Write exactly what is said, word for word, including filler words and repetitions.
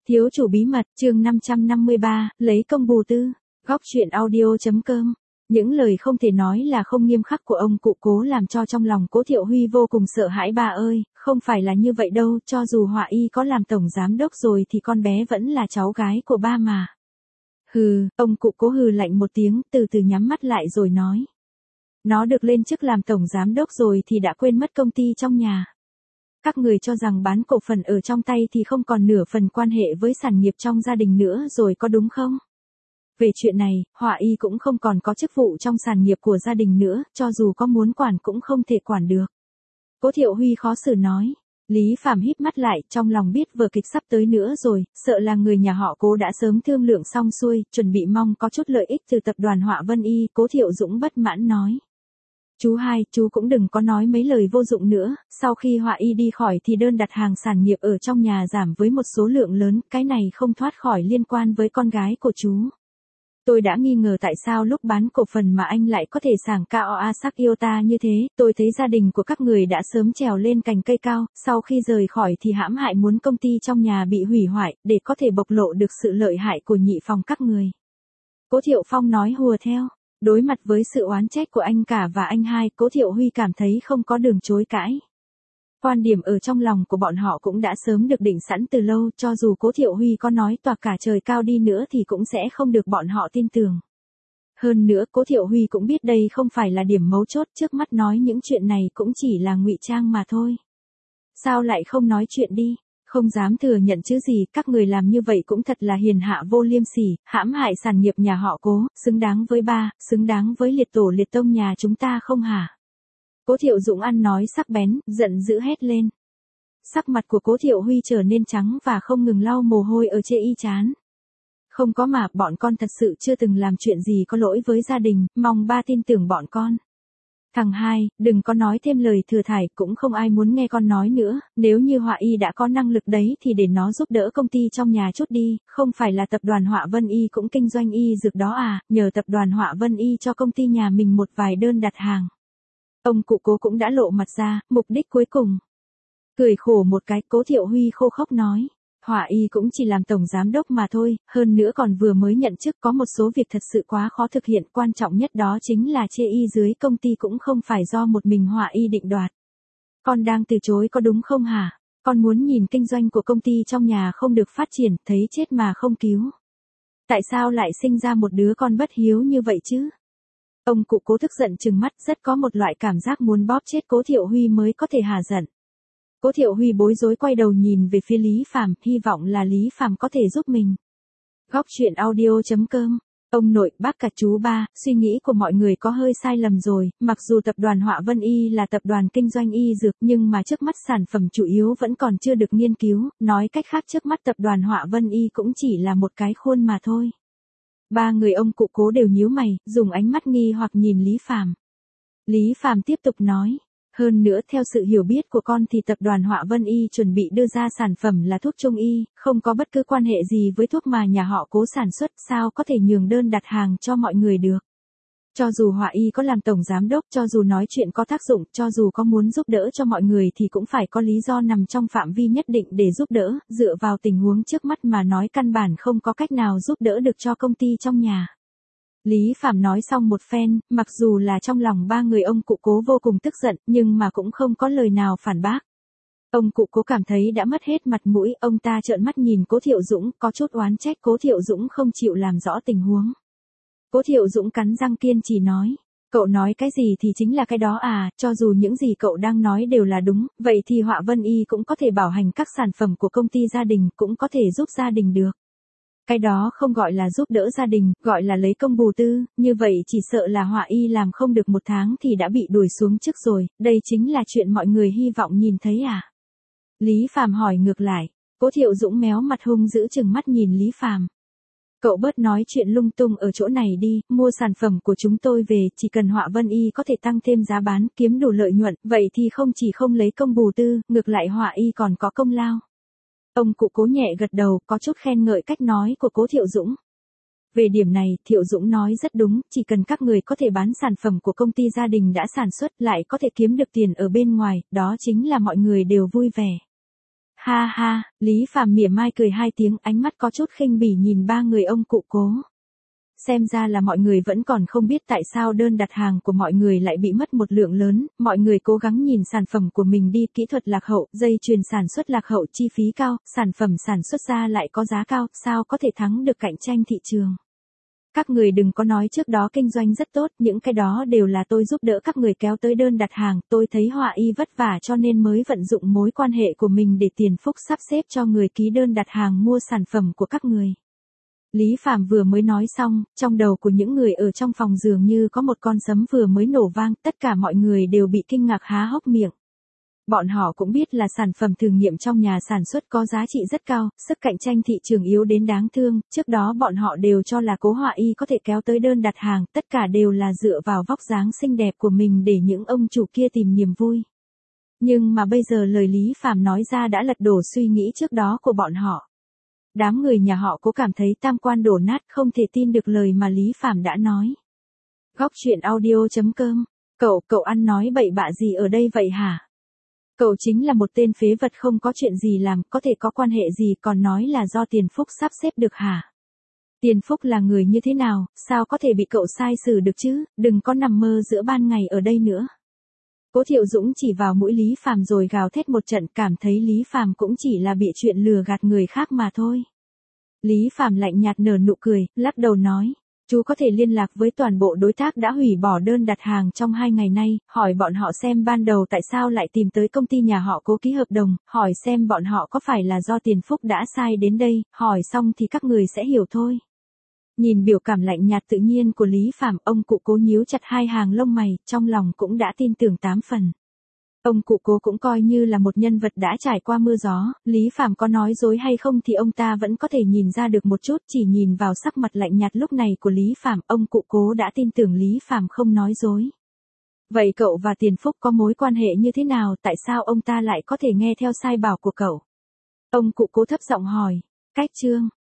Thiếu chủ bí mật, chương năm trăm năm mươi ba, lấy công bù tư, góc truyện audio.com. Những lời không thể nói là không nghiêm khắc của ông cụ Cố làm cho trong lòng Cố Thiệu Huy vô cùng sợ hãi. Bà ơi, không phải là như vậy đâu, cho dù Họa Y có làm tổng giám đốc rồi thì con bé vẫn là cháu gái của ba mà. Hừ, ông cụ Cố hừ lạnh một tiếng, từ từ nhắm mắt lại rồi nói. Nó được lên chức làm tổng giám đốc rồi thì đã quên mất công ty trong nhà. Các người cho rằng bán cổ phần ở trong tay thì không còn nửa phần quan hệ với sản nghiệp trong gia đình nữa rồi có đúng không? Về chuyện này, Họa Y cũng không còn có chức vụ trong sản nghiệp của gia đình nữa, cho dù có muốn quản cũng không thể quản được. Cố Thiệu Huy khó xử nói. Lý Phàm híp mắt lại, trong lòng biết vở kịch sắp tới nữa rồi, sợ là người nhà họ Cố đã sớm thương lượng xong xuôi, chuẩn bị mong có chút lợi ích từ tập đoàn Họa Vân Y. Cố Thiệu Dũng bất mãn nói. Chú hai, chú cũng đừng có nói mấy lời vô dụng nữa, sau khi Họa Y đi khỏi thì đơn đặt hàng sản nghiệp ở trong nhà giảm với một số lượng lớn, cái này không thoát khỏi liên quan với con gái của chú. Tôi đã nghi ngờ tại sao lúc bán cổ phần mà anh lại có thể sảng cao a sắc yêu ta như thế, tôi thấy gia đình của các người đã sớm trèo lên cành cây cao, sau khi rời khỏi thì hãm hại muốn công ty trong nhà bị hủy hoại, để có thể bộc lộ được sự lợi hại của nhị phòng các người. Cố Thiệu Phong nói hùa theo. Đối mặt với sự oán trách của anh cả và anh hai, Cố Thiệu Huy cảm thấy không có đường chối cãi. Quan điểm ở trong lòng của bọn họ cũng đã sớm được định sẵn từ lâu, cho dù Cố Thiệu Huy có nói toạc cả trời cao đi nữa thì cũng sẽ không được bọn họ tin tưởng. Hơn nữa, Cố Thiệu Huy cũng biết đây không phải là điểm mấu chốt, trước mắt nói những chuyện này cũng chỉ là ngụy trang mà thôi. Sao lại không nói chuyện đi? Không dám thừa nhận chứ gì, các người làm như vậy cũng thật là hiền hạ vô liêm sỉ, hãm hại sản nghiệp nhà họ Cố, xứng đáng với ba, xứng đáng với liệt tổ liệt tông nhà chúng ta không hả? Cố Thiệu Dũng ăn nói sắc bén, giận dữ hét lên. Sắc mặt của Cố Thiệu Huy trở nên trắng và không ngừng lau mồ hôi ở trên y trán. Không có mà, bọn con thật sự chưa từng làm chuyện gì có lỗi với gia đình, mong ba tin tưởng bọn con. Thằng hai, đừng có nói thêm lời thừa thải, cũng không ai muốn nghe con nói nữa, nếu như Họa Y đã có năng lực đấy thì để nó giúp đỡ công ty trong nhà chút đi, không phải là tập đoàn Họa Vân Y cũng kinh doanh y dược đó à, nhờ tập đoàn Họa Vân Y cho công ty nhà mình một vài đơn đặt hàng. Ông cụ Cố cũng đã lộ mặt ra, mục đích cuối cùng. Cười khổ một cái, Cố Thiệu Huy khô khốc nói. Họa Y cũng chỉ làm tổng giám đốc mà thôi, hơn nữa còn vừa mới nhận chức, có một số việc thật sự quá khó thực hiện, quan trọng nhất đó chính là chê y dưới công ty cũng không phải do một mình Họa Y định đoạt. Con đang từ chối có đúng không hả? Con muốn nhìn kinh doanh của công ty trong nhà không được phát triển, thấy chết mà không cứu. Tại sao lại sinh ra một đứa con bất hiếu như vậy chứ? Ông cụ Cố tức giận trừng mắt, rất có một loại cảm giác muốn bóp chết Cố Thiệu Huy mới có thể hả giận. Cố Thiệu Huy bối rối quay đầu nhìn về phía Lý Phàm, hy vọng là Lý Phàm có thể giúp mình. Góc truyện audio.com. Ông nội, bác cả chú ba, suy nghĩ của mọi người có hơi sai lầm rồi, mặc dù tập đoàn Họa Vân Y là tập đoàn kinh doanh y dược nhưng mà trước mắt sản phẩm chủ yếu vẫn còn chưa được nghiên cứu, nói cách khác trước mắt tập đoàn Họa Vân Y cũng chỉ là một cái khuôn mà thôi. Ba người ông cụ Cố đều nhíu mày, dùng ánh mắt nghi hoặc nhìn Lý Phàm. Lý Phàm tiếp tục nói. Hơn nữa theo sự hiểu biết của con thì tập đoàn Họa Vân Y chuẩn bị đưa ra sản phẩm là thuốc trung y, không có bất cứ quan hệ gì với thuốc mà nhà họ Cố sản xuất, sao có thể nhường đơn đặt hàng cho mọi người được. Cho dù Họa Y có làm tổng giám đốc, cho dù nói chuyện có tác dụng, cho dù có muốn giúp đỡ cho mọi người thì cũng phải có lý do nằm trong phạm vi nhất định để giúp đỡ, dựa vào tình huống trước mắt mà nói căn bản không có cách nào giúp đỡ được cho công ty trong nhà. Lý Phàm nói xong một phen, mặc dù là trong lòng ba người ông cụ Cố vô cùng tức giận, nhưng mà cũng không có lời nào phản bác. Ông cụ Cố cảm thấy đã mất hết mặt mũi, ông ta trợn mắt nhìn Cố Thiệu Dũng, có chút oán trách Cố Thiệu Dũng không chịu làm rõ tình huống. Cố Thiệu Dũng cắn răng kiên trì nói, cậu nói cái gì thì chính là cái đó à, cho dù những gì cậu đang nói đều là đúng, vậy thì Họa Vân Y cũng có thể bảo hành các sản phẩm của công ty gia đình, cũng có thể giúp gia đình được. Cái đó không gọi là giúp đỡ gia đình, gọi là lấy công bù tư, như vậy chỉ sợ là Họa Y làm không được một tháng thì đã bị đuổi xuống chức rồi, đây chính là chuyện mọi người hy vọng nhìn thấy à? Lý Phàm hỏi ngược lại, Cố Thiệu Dũng méo mặt hung dữ chừng mắt nhìn Lý Phàm. Cậu bớt nói chuyện lung tung ở chỗ này đi, mua sản phẩm của chúng tôi về, chỉ cần Họa Vân Y có thể tăng thêm giá bán, kiếm đủ lợi nhuận, vậy thì không chỉ không lấy công bù tư, ngược lại Họa Y còn có công lao. Ông cụ Cố nhẹ gật đầu, có chút khen ngợi cách nói của Cố Thiệu Dũng. Về điểm này, Thiệu Dũng nói rất đúng, chỉ cần các người có thể bán sản phẩm của công ty gia đình đã sản xuất lại có thể kiếm được tiền ở bên ngoài, đó chính là mọi người đều vui vẻ. Ha ha, Lý Phàm mỉa mai cười hai tiếng, ánh mắt có chút khinh bỉ nhìn ba người ông cụ Cố. Xem ra là mọi người vẫn còn không biết tại sao đơn đặt hàng của mọi người lại bị mất một lượng lớn, mọi người cố gắng nhìn sản phẩm của mình đi, kỹ thuật lạc hậu, dây chuyền sản xuất lạc hậu, chi phí cao, sản phẩm sản xuất ra lại có giá cao, sao có thể thắng được cạnh tranh thị trường. Các người đừng có nói trước đó kinh doanh rất tốt, những cái đó đều là tôi giúp đỡ các người kéo tới đơn đặt hàng, tôi thấy Họa Y vất vả cho nên mới vận dụng mối quan hệ của mình để tiền phúc sắp xếp cho người ký đơn đặt hàng mua sản phẩm của các người. Lý Phàm vừa mới nói xong, trong đầu của những người ở trong phòng dường như có một con sấm vừa mới nổ vang, tất cả mọi người đều bị kinh ngạc há hốc miệng. Bọn họ cũng biết là sản phẩm thử nghiệm trong nhà sản xuất có giá trị rất cao, sức cạnh tranh thị trường yếu đến đáng thương, trước đó bọn họ đều cho là Cố Họa Y có thể kéo tới đơn đặt hàng, tất cả đều là dựa vào vóc dáng xinh đẹp của mình để những ông chủ kia tìm niềm vui. Nhưng mà bây giờ lời Lý Phàm nói ra đã lật đổ suy nghĩ trước đó của bọn họ. Đám người nhà họ Cố cảm thấy tam quan đổ nát, không thể tin được lời mà Lý Phàm đã nói. Góc truyện audio chấm com. Cậu, cậu ăn nói bậy bạ gì ở đây vậy hả? Cậu chính là một tên phế vật không có chuyện gì làm, có thể có quan hệ gì còn nói là do Tiền Phúc sắp xếp được hả? Tiền Phúc là người như thế nào, sao có thể bị cậu sai xử được chứ, đừng có nằm mơ giữa ban ngày ở đây nữa. Cố Thiệu Dũng chỉ vào mũi Lý Phàm rồi gào thét một trận, cảm thấy Lý Phàm cũng chỉ là bịa chuyện lừa gạt người khác mà thôi. Lý Phàm lạnh nhạt nở nụ cười, lắc đầu nói, chú có thể liên lạc với toàn bộ đối tác đã hủy bỏ đơn đặt hàng trong hai ngày nay, hỏi bọn họ xem ban đầu tại sao lại tìm tới công ty nhà họ Cố ký hợp đồng, hỏi xem bọn họ có phải là do Tiền Phúc đã sai đến đây, hỏi xong thì các người sẽ hiểu thôi. Nhìn biểu cảm lạnh nhạt tự nhiên của Lý Phàm, ông cụ Cố nhíu chặt hai hàng lông mày, trong lòng cũng đã tin tưởng tám phần. Ông cụ Cố cũng coi như là một nhân vật đã trải qua mưa gió, Lý Phàm có nói dối hay không thì ông ta vẫn có thể nhìn ra được một chút, chỉ nhìn vào sắc mặt lạnh nhạt lúc này của Lý Phàm, ông cụ Cố đã tin tưởng Lý Phàm không nói dối. Vậy cậu và Tiền Phúc có mối quan hệ như thế nào, tại sao ông ta lại có thể nghe theo sai bảo của cậu? Ông cụ Cố thấp giọng hỏi. Cách chương